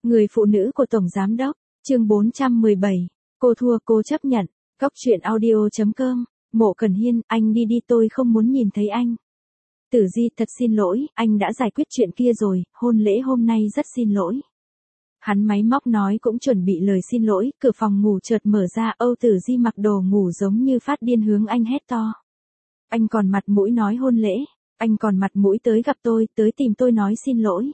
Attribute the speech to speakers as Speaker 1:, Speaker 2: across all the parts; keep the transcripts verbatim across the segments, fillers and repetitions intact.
Speaker 1: Người phụ nữ của Tổng Giám Đốc, chương bốn trăm mười bảy, cô thua cô chấp nhận, Cóc truyện audio chấm com, Mộ Cẩn Hiên, anh đi đi tôi không muốn nhìn thấy anh. Tử Di, thật xin lỗi, anh đã giải quyết chuyện kia rồi, hôn lễ hôm nay rất xin lỗi. Hắn máy móc nói cũng chuẩn bị lời xin lỗi, cửa phòng ngủ chợt mở ra, Âu Tử Di mặc đồ ngủ giống như phát điên hướng anh hét to. Anh còn mặt mũi nói hôn lễ, anh còn mặt mũi tới gặp tôi, tới tìm tôi nói xin lỗi.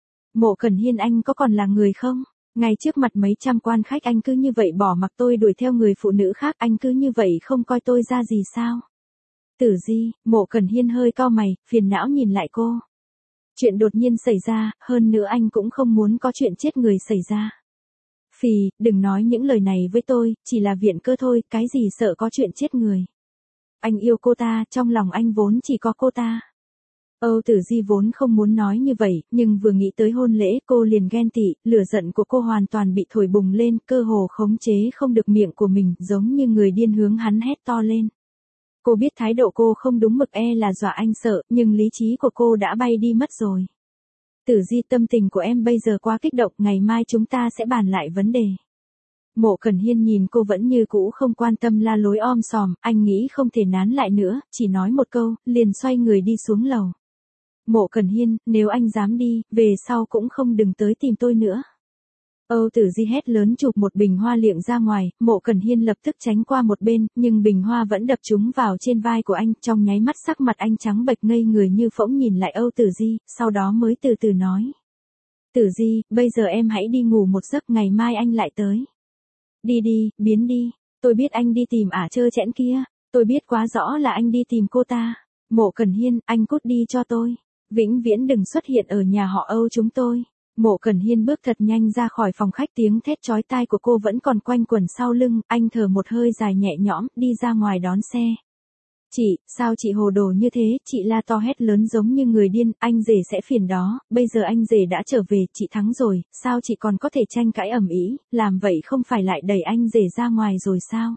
Speaker 1: Mộ Cẩn Hiên, anh có còn là người không? Ngay trước mặt mấy trăm quan khách anh cứ như vậy bỏ mặc tôi đuổi theo người phụ nữ khác, anh cứ như vậy không coi tôi ra gì sao? Tử Di, Mộ Cẩn Hiên hơi cau mày, phiền não nhìn lại cô. Chuyện đột nhiên xảy ra, hơn nữa anh cũng không muốn có chuyện chết người xảy ra. Phì, đừng nói những lời này với tôi, chỉ là viện cơ thôi, cái gì sợ có chuyện chết người. Anh yêu cô ta, trong lòng anh vốn chỉ có cô ta. Âu Tử Di vốn không muốn nói như vậy, nhưng vừa nghĩ tới hôn lễ cô liền ghen tị, lửa giận của cô hoàn toàn bị thổi bùng lên, cơ hồ khống chế không được miệng của mình, giống như người điên hướng hắn hét to lên. Cô biết thái độ cô không đúng mực e là dọa anh sợ, nhưng lý trí của cô đã bay đi mất rồi. Tử Di, tâm tình của em bây giờ quá kích động, ngày mai chúng ta sẽ bàn lại vấn đề. Mộ Cẩn Hiên nhìn cô vẫn như cũ không quan tâm la lối om sòm, anh nghĩ không thể nán lại nữa, chỉ nói một câu, liền xoay người đi xuống lầu. Mộ Cẩn Hiên, nếu anh dám đi, về sau cũng không đừng tới tìm tôi nữa. Âu Tử Di hét lớn chụp một bình hoa liệng ra ngoài, Mộ Cẩn Hiên lập tức tránh qua một bên, nhưng bình hoa vẫn đập trúng vào trên vai của anh, trong nháy mắt sắc mặt anh trắng bệch ngây người như phỗng nhìn lại Âu Tử Di, sau đó mới từ từ nói. Tử Di, bây giờ em hãy đi ngủ một giấc, ngày mai anh lại tới. Đi đi, biến đi, tôi biết anh đi tìm ả trơ trẽn kia, tôi biết quá rõ là anh đi tìm cô ta. Mộ Cẩn Hiên, anh cút đi cho tôi. Vĩnh viễn đừng xuất hiện ở nhà họ Âu chúng tôi. Mộ Cẩn Hiên bước thật nhanh ra khỏi phòng khách, tiếng thét chói tai của cô vẫn còn quanh quẩn sau lưng, anh thở một hơi dài nhẹ nhõm, đi ra ngoài đón xe. Chị, sao chị hồ đồ như thế, chị la to hét lớn giống như người điên, anh rể sẽ phiền đó, bây giờ anh rể đã trở về, chị thắng rồi, sao chị còn có thể tranh cãi ầm ĩ, làm vậy không phải lại đẩy anh rể ra ngoài rồi sao?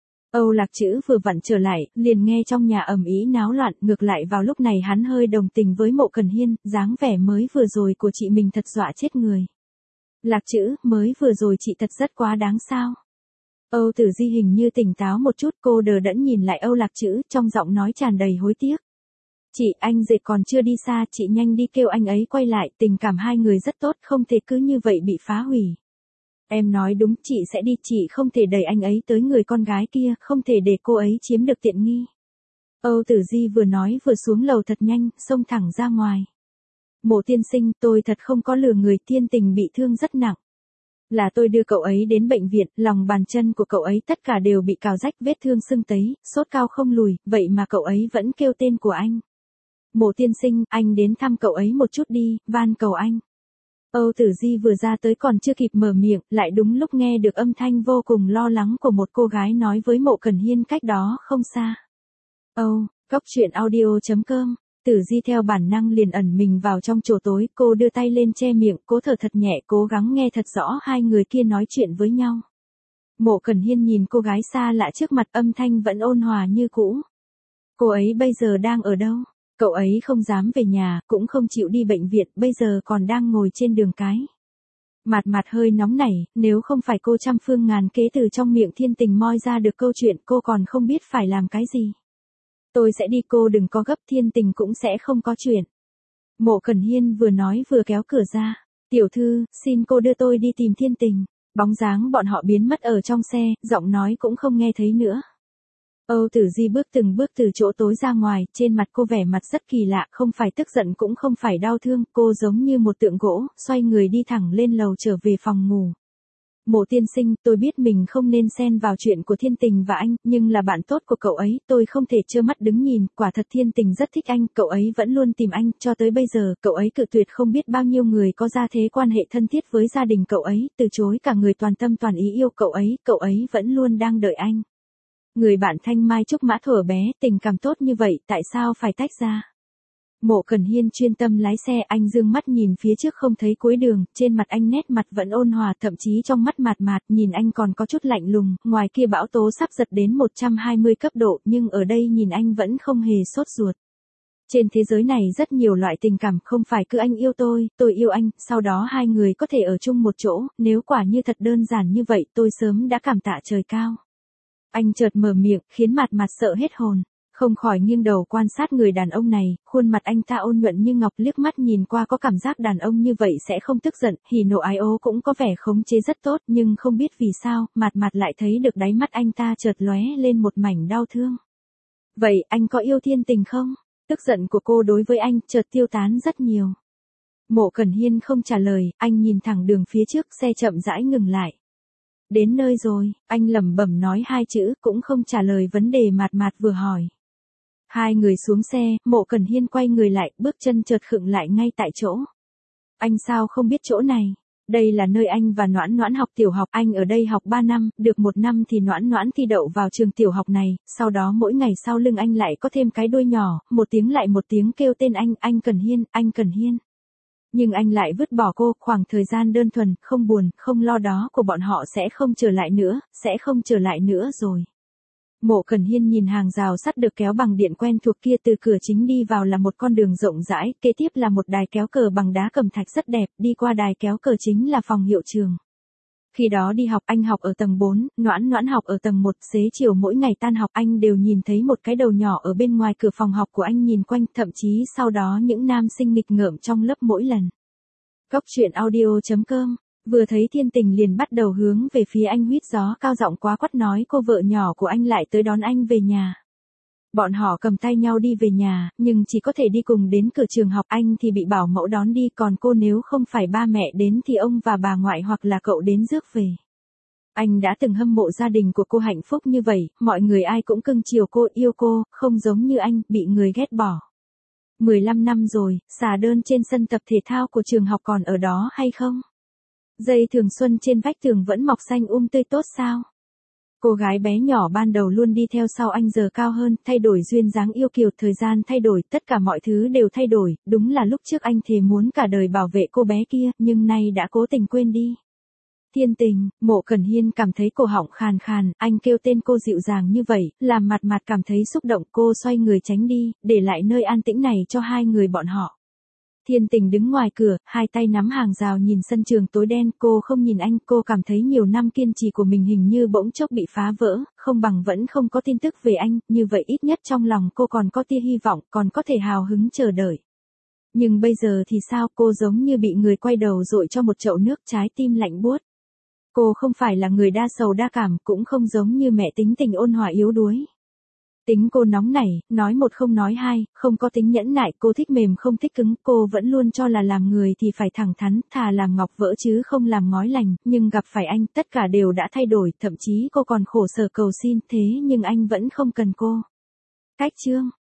Speaker 1: Âu Lạc Trữ vừa vặn trở lại, liền nghe trong nhà ầm ĩ náo loạn, ngược lại vào lúc này hắn hơi đồng tình với Mộ Cẩn Hiên, dáng vẻ mới vừa rồi của chị mình thật dọa chết người. Lạc Trữ, mới vừa rồi chị thật rất quá đáng sao? Âu Tử Di hình như tỉnh táo một chút, cô đờ đẫn nhìn lại Âu Lạc Trữ, trong giọng nói tràn đầy hối tiếc. Chị, anh rể còn chưa đi xa, chị nhanh đi kêu anh ấy quay lại, tình cảm hai người rất tốt, không thể cứ như vậy bị phá hủy. Em nói đúng, chị sẽ đi, chị không thể đẩy anh ấy tới người con gái kia, không thể để cô ấy chiếm được tiện nghi. Âu Tử Di vừa nói vừa xuống lầu thật nhanh, xông thẳng ra ngoài. Mộ tiên sinh, tôi thật không có lừa người, Thiên Tình bị thương rất nặng. Là tôi đưa cậu ấy đến bệnh viện, lòng bàn chân của cậu ấy tất cả đều bị cào rách, vết thương sưng tấy, sốt cao không lùi, vậy mà cậu ấy vẫn kêu tên của anh. Mộ tiên sinh, anh đến thăm cậu ấy một chút đi, van cầu anh. Âu Tử Di vừa ra tới còn chưa kịp mở miệng, lại đúng lúc nghe được âm thanh vô cùng lo lắng của một cô gái nói với Mộ Cẩn Hiên cách đó không xa. Âu, Cóc truyện audio chấm com, Tử Di theo bản năng liền ẩn mình vào trong chỗ tối, cô đưa tay lên che miệng, cố thở thật nhẹ, cố gắng nghe thật rõ hai người kia nói chuyện với nhau. Mộ Cẩn Hiên nhìn cô gái xa lạ trước mặt, âm thanh vẫn ôn hòa như cũ. Cô ấy bây giờ đang ở đâu? Cậu ấy không dám về nhà, cũng không chịu đi bệnh viện, bây giờ còn đang ngồi trên đường cái. Mặt mặt hơi nóng nảy, nếu không phải cô trăm phương ngàn kế từ trong miệng Thiên Tình moi ra được câu chuyện, cô còn không biết phải làm cái gì. Tôi sẽ đi, cô đừng có gấp, Thiên Tình cũng sẽ không có chuyện. Mộ Cẩn Hiên vừa nói vừa kéo cửa ra. Tiểu thư, xin cô đưa tôi đi tìm Thiên Tình. Bóng dáng bọn họ biến mất ở trong xe, giọng nói cũng không nghe thấy nữa. Âu Tử Di bước từng bước từ chỗ tối ra ngoài, trên mặt cô vẻ mặt rất kỳ lạ, không phải tức giận cũng không phải đau thương, cô giống như một tượng gỗ, xoay người đi thẳng lên lầu trở về phòng ngủ. Mộ tiên sinh, tôi biết mình không nên xen vào chuyện của Thiên Tình và anh, nhưng là bạn tốt của cậu ấy, tôi không thể trơ mắt đứng nhìn, quả thật Thiên Tình rất thích anh, cậu ấy vẫn luôn tìm anh, cho tới bây giờ, cậu ấy cự tuyệt không biết bao nhiêu người có gia thế quan hệ thân thiết với gia đình cậu ấy, từ chối cả người toàn tâm toàn ý yêu cậu ấy, cậu ấy vẫn luôn đang đợi anh. Người bạn thanh mai trúc mã thuở bé, tình cảm tốt như vậy, tại sao phải tách ra? Mộ Cẩn Hiên chuyên tâm lái xe, anh dương mắt nhìn phía trước không thấy cuối đường, trên mặt anh nét mặt vẫn ôn hòa, thậm chí trong mắt mạt mạt, nhìn anh còn có chút lạnh lùng, ngoài kia bão tố sắp giật đến một trăm hai mươi cấp độ, nhưng ở đây nhìn anh vẫn không hề sốt ruột. Trên thế giới này rất nhiều loại tình cảm, không phải cứ anh yêu tôi, tôi yêu anh, sau đó hai người có thể ở chung một chỗ, nếu quả như thật đơn giản như vậy tôi sớm đã cảm tạ trời cao. Anh chợt mở miệng, khiến Mạt Mạt sợ hết hồn. Không khỏi nghiêng đầu quan sát người đàn ông này, khuôn mặt anh ta ôn nhuận như ngọc, liếc mắt nhìn qua có cảm giác đàn ông như vậy sẽ không tức giận, hỉ nộ ái ố cũng có vẻ khống chế rất tốt, nhưng không biết vì sao, Mạt Mạt lại thấy được đáy mắt anh ta chợt lóe lên một mảnh đau thương. Vậy anh có yêu Thiên Tình không? Tức giận của cô đối với anh chợt tiêu tán rất nhiều. Mộ Cẩn Hiên không trả lời, anh nhìn thẳng đường phía trước, xe chậm rãi ngừng lại. Đến nơi rồi, anh lẩm bẩm nói hai chữ, cũng không trả lời vấn đề Mạt Mạt vừa hỏi. Hai người xuống xe, Mộ Cẩn Hiên quay người lại, bước chân chợt khựng lại ngay tại chỗ. Anh sao không biết chỗ này? Đây là nơi anh và Noãn Noãn học tiểu học, anh ở đây học ba năm, được một năm thì Noãn Noãn thi đậu vào trường tiểu học này, sau đó mỗi ngày sau lưng anh lại có thêm cái đuôi nhỏ, một tiếng lại một tiếng kêu tên anh, anh Cẩn Hiên, anh Cẩn Hiên. Nhưng anh lại vứt bỏ cô, khoảng thời gian đơn thuần, không buồn, không lo đó của bọn họ sẽ không trở lại nữa, sẽ không trở lại nữa rồi. Mộ Cẩn Hiên nhìn hàng rào sắt được kéo bằng điện quen thuộc kia, từ cửa chính đi vào là một con đường rộng rãi, kế tiếp là một đài kéo cờ bằng đá cẩm thạch rất đẹp, đi qua đài kéo cờ chính là phòng hiệu trường. Khi đó đi học, anh học ở tầng bốn, Noãn Noãn học ở tầng một, xế chiều mỗi ngày tan học anh đều nhìn thấy một cái đầu nhỏ ở bên ngoài cửa phòng học của anh nhìn quanh, thậm chí sau đó những nam sinh nghịch ngợm trong lớp mỗi lần. Góc truyện audio chấm com vừa thấy Thiên Tình liền bắt đầu hướng về phía anh huýt gió cao giọng quá quắt nói cô vợ nhỏ của anh lại tới đón anh về nhà. Bọn họ cầm tay nhau đi về nhà, nhưng chỉ có thể đi cùng đến cửa trường học, anh thì bị bảo mẫu đón đi, còn cô nếu không phải ba mẹ đến thì ông và bà ngoại hoặc là cậu đến rước về. Anh đã từng hâm mộ gia đình của cô hạnh phúc như vậy, mọi người ai cũng cưng chiều cô, yêu cô, không giống như anh, bị người ghét bỏ. mười lăm năm rồi, xà đơn trên sân tập thể thao của trường học còn ở đó hay không? Dây thường xuân trên vách tường vẫn mọc xanh um tươi tốt sao? Cô gái bé nhỏ ban đầu luôn đi theo sau anh giờ cao hơn, thay đổi duyên dáng yêu kiều, thời gian thay đổi, tất cả mọi thứ đều thay đổi, đúng là lúc trước anh thề muốn cả đời bảo vệ cô bé kia, nhưng nay đã cố tình quên đi. Thiên Tình, Mộ Cẩn Hiên cảm thấy cổ họng khàn khàn, anh kêu tên cô dịu dàng như vậy, làm Mạt Mạt cảm thấy xúc động, cô xoay người tránh đi, để lại nơi an tĩnh này cho hai người bọn họ. Thiên Tình đứng ngoài cửa, hai tay nắm hàng rào nhìn sân trường tối đen, cô không nhìn anh, cô cảm thấy nhiều năm kiên trì của mình hình như bỗng chốc bị phá vỡ, không bằng vẫn không có tin tức về anh, như vậy ít nhất trong lòng cô còn có tia hy vọng, còn có thể hào hứng chờ đợi. Nhưng bây giờ thì sao, cô giống như bị người quay đầu dội cho một chậu nước, trái tim lạnh buốt. Cô không phải là người đa sầu đa cảm, cũng không giống như mẹ tính tình ôn hòa yếu đuối. Tính cô nóng nảy, nói một không nói hai, không có tính nhẫn nại, cô thích mềm không thích cứng, cô vẫn luôn cho là làm người thì phải thẳng thắn, thà làm ngọc vỡ chứ không làm ngói lành, nhưng gặp phải anh, tất cả đều đã thay đổi, thậm chí cô còn khổ sở cầu xin, thế nhưng anh vẫn không cần cô. Cách chương